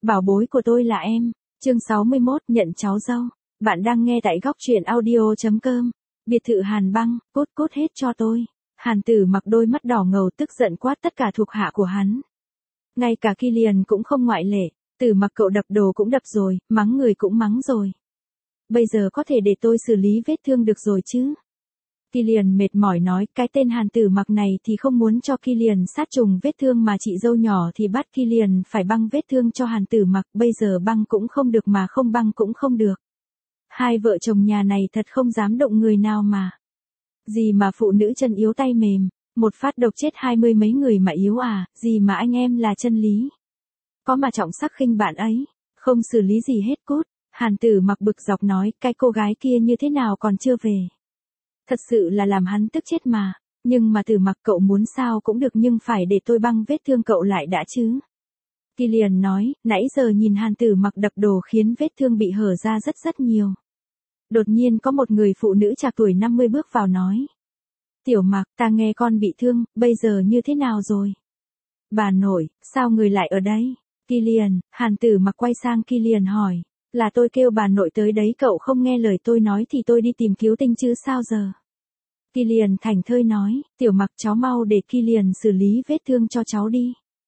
Bảo bối của tôi là em. Chương 61 nhận cháu dâu. Bạn đang nghe tại góc truyện audio.com. Biệt thự Hàn Băng, cút hết cho tôi. Hàn Tử Mặc đôi mắt đỏ ngầu tức giận quát tất cả thuộc hạ của hắn. Ngay cả Kilian cũng không ngoại lệ. Tử Mặc cậu đập đồ cũng đập rồi, mắng người cũng mắng rồi. Bây giờ có thể để tôi xử lý vết thương được rồi chứ? Kilian mệt mỏi nói, cái tên Hàn Tử Mặc này thì không muốn cho Kilian sát trùng vết thương mà chị dâu nhỏ thì bắt Kilian phải băng vết thương cho Hàn Tử Mặc, bây giờ băng cũng không được mà không băng cũng không được. Hai vợ chồng nhà này thật không dám động người nào mà. Gì mà phụ nữ chân yếu tay mềm, một phát độc chết 20 mấy người mà yếu à, gì mà anh em là chân lý. Có mà trọng sắc khinh bạn ấy, không xử lý gì hết cút. Hàn Tử Mặc bực dọc nói, cái cô gái kia như thế nào còn chưa về. Thật sự là làm hắn tức chết mà. Nhưng mà Tử Mặc cậu muốn sao cũng được nhưng phải để tôi băng vết thương cậu lại đã chứ. Kilian nói, nãy giờ nhìn Hàn Tử Mặc đập đồ khiến vết thương bị hở ra rất nhiều. Đột nhiên có một người phụ nữ trạc tuổi 50 bước vào nói. Tiểu Mặc, ta nghe con bị thương, bây giờ như thế nào rồi? Bà nội, sao người lại ở đây? Kilian, Hàn Tử Mặc quay sang Kilian hỏi. Là tôi kêu bà nội tới đấy, cậu không nghe lời tôi nói thì tôi đi tìm cứu tinh chứ sao giờ. Kilian thảnh thơi nói, Tiểu Mặc cháu mau để Kilian xử lý vết thương cho cháu đi.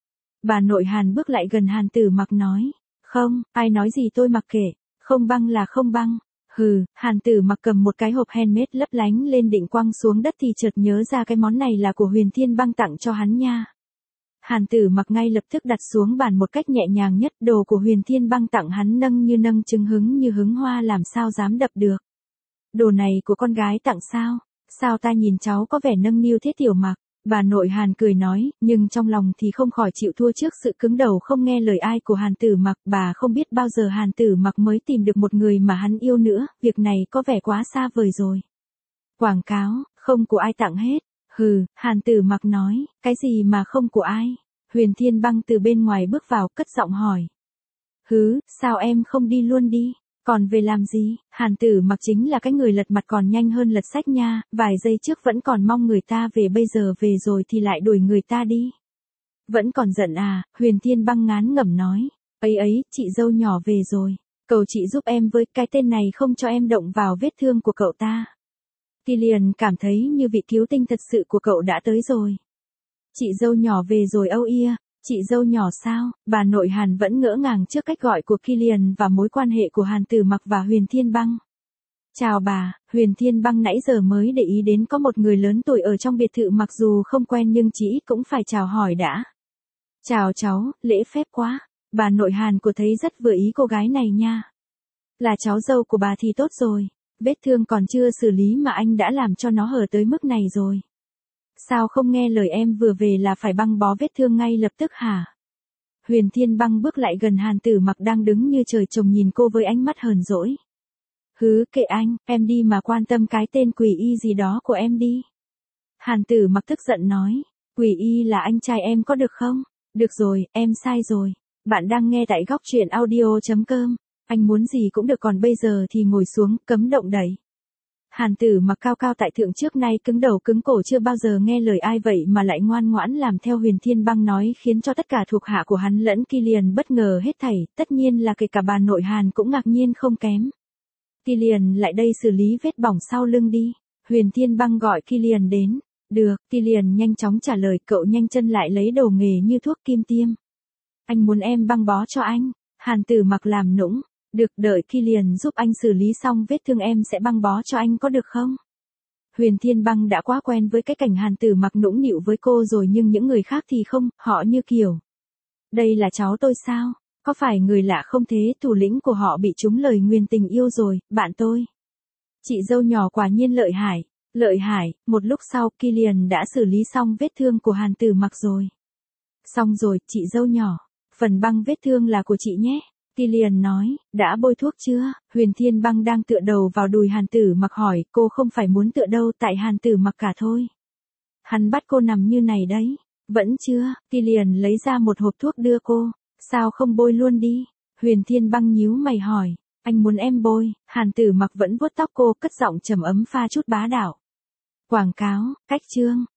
Bà nội Hàn bước lại gần Hàn Tử Mặc nói, không, ai nói gì tôi mặc kệ, không băng là không băng. Hừ, Hàn Tử Mặc cầm một cái hộp handmade lấp lánh lên định quăng xuống đất thì chợt nhớ ra cái món này là của Huyền Thiên Băng tặng cho hắn nha. Hàn Tử Mặc ngay lập tức đặt xuống bàn một cách nhẹ nhàng nhất, đồ của Huyền Thiên Băng tặng hắn nâng như nâng trứng hứng như hứng hoa làm sao dám đập được. Đồ này của con gái tặng sao? Sao ta nhìn cháu có vẻ nâng niu thế Tiểu Mặc? Bà nội Hàn cười nói, nhưng trong lòng thì không khỏi chịu thua trước sự cứng đầu không nghe lời ai của Hàn Tử Mặc. Bà không biết bao giờ Hàn Tử Mặc mới tìm được một người mà hắn yêu nữa, việc này có vẻ quá xa vời rồi. Quảng cáo, không của ai tặng hết. Hừ, Hàn Tử Mặc nói, cái gì mà không của ai? Huyền Thiên Băng từ bên ngoài bước vào cất giọng hỏi. Hứ, sao em không đi luôn đi? Còn về làm gì? Hàn Tử Mặc chính là cái người lật mặt còn nhanh hơn lật sách nha, vài giây trước vẫn còn mong người ta về bây giờ về rồi thì lại đuổi người ta đi. Vẫn còn giận à? Huyền Thiên Băng ngán ngẩm nói. Ấy, chị dâu nhỏ về rồi. Cầu chị giúp em với cái tên này không cho em động vào vết thương của cậu ta. Kilian cảm thấy như vị cứu tinh thật sự của cậu đã tới rồi. Chị dâu nhỏ về rồi âu ia, chị dâu nhỏ sao? Bà nội Hàn vẫn ngỡ ngàng trước cách gọi của Kilian và mối quan hệ của Hàn Tử Mặc và Huyền Thiên Băng. Chào bà, Huyền Thiên Băng nãy giờ mới để ý đến có một người lớn tuổi ở trong biệt thự mặc dù không quen nhưng chị cũng phải chào hỏi đã. Chào cháu, lễ phép quá. Bà nội Hàn của thấy rất vừa ý cô gái này nha. Là cháu dâu của bà thì tốt rồi. Vết thương còn chưa xử lý mà anh đã làm cho nó hở tới mức này rồi. Sao không nghe lời em vừa về là phải băng bó vết thương ngay lập tức hả? Huyền Thiên Băng bước lại gần Hàn Tử Mặc đang đứng như trời trồng nhìn cô với ánh mắt hờn dỗi. Hứ kệ anh, em đi mà quan tâm cái tên Quỷ Y gì đó của em đi. Hàn Tử Mặc tức giận nói, Quỷ Y là anh trai em có được không? Được rồi, em sai rồi. Bạn đang nghe tại góc truyện audio.com. Anh muốn gì cũng được còn bây giờ thì ngồi xuống, cấm động đẩy. Hàn Tử Mặc cao cao tại thượng trước nay cứng đầu cứng cổ chưa bao giờ nghe lời ai vậy mà lại ngoan ngoãn làm theo Huyền Thiên Băng nói khiến cho tất cả thuộc hạ của hắn lẫn Kilian bất ngờ hết thảy, tất nhiên là kể cả bà nội Hàn cũng ngạc nhiên không kém. Kilian lại đây xử lý vết bỏng sau lưng đi. Huyền Thiên Băng gọi Kilian đến. Được, Kilian nhanh chóng trả lời, cậu nhanh chân lại lấy đồ nghề như thuốc kim tiêm. Anh muốn em băng bó cho anh. Hàn Tử Mặc làm nũng. Được, đợi Kilian giúp anh xử lý xong vết thương em sẽ băng bó cho anh có được không? Huyền Thiên Băng đã quá quen với cái cảnh Hàn Tử Mặc nũng nịu với cô rồi nhưng những người khác thì không, họ như kiểu. Đây là cháu tôi sao? Có phải người lạ không thế? Thủ lĩnh của họ bị trúng lời nguyền tình yêu rồi, bạn tôi. Chị dâu nhỏ quả nhiên lợi hại. Lợi hại, một lúc sau Kilian đã xử lý xong vết thương của Hàn Tử Mặc rồi. Xong rồi, chị dâu nhỏ. Phần băng vết thương là của chị nhé. Kilian nói, đã bôi thuốc chưa? Huyền Thiên Băng đang tựa đầu vào đùi Hàn Tử Mặc hỏi, cô không phải muốn tựa đâu tại Hàn Tử Mặc cả thôi. Hắn bắt cô nằm như này đấy. Vẫn chưa, Kilian lấy ra một hộp thuốc đưa cô. Sao không bôi luôn đi? Huyền Thiên Băng nhíu mày hỏi, anh muốn em bôi? Hàn Tử Mặc vẫn vuốt tóc cô cất giọng trầm ấm pha chút bá đạo. Quảng cáo, cách chương.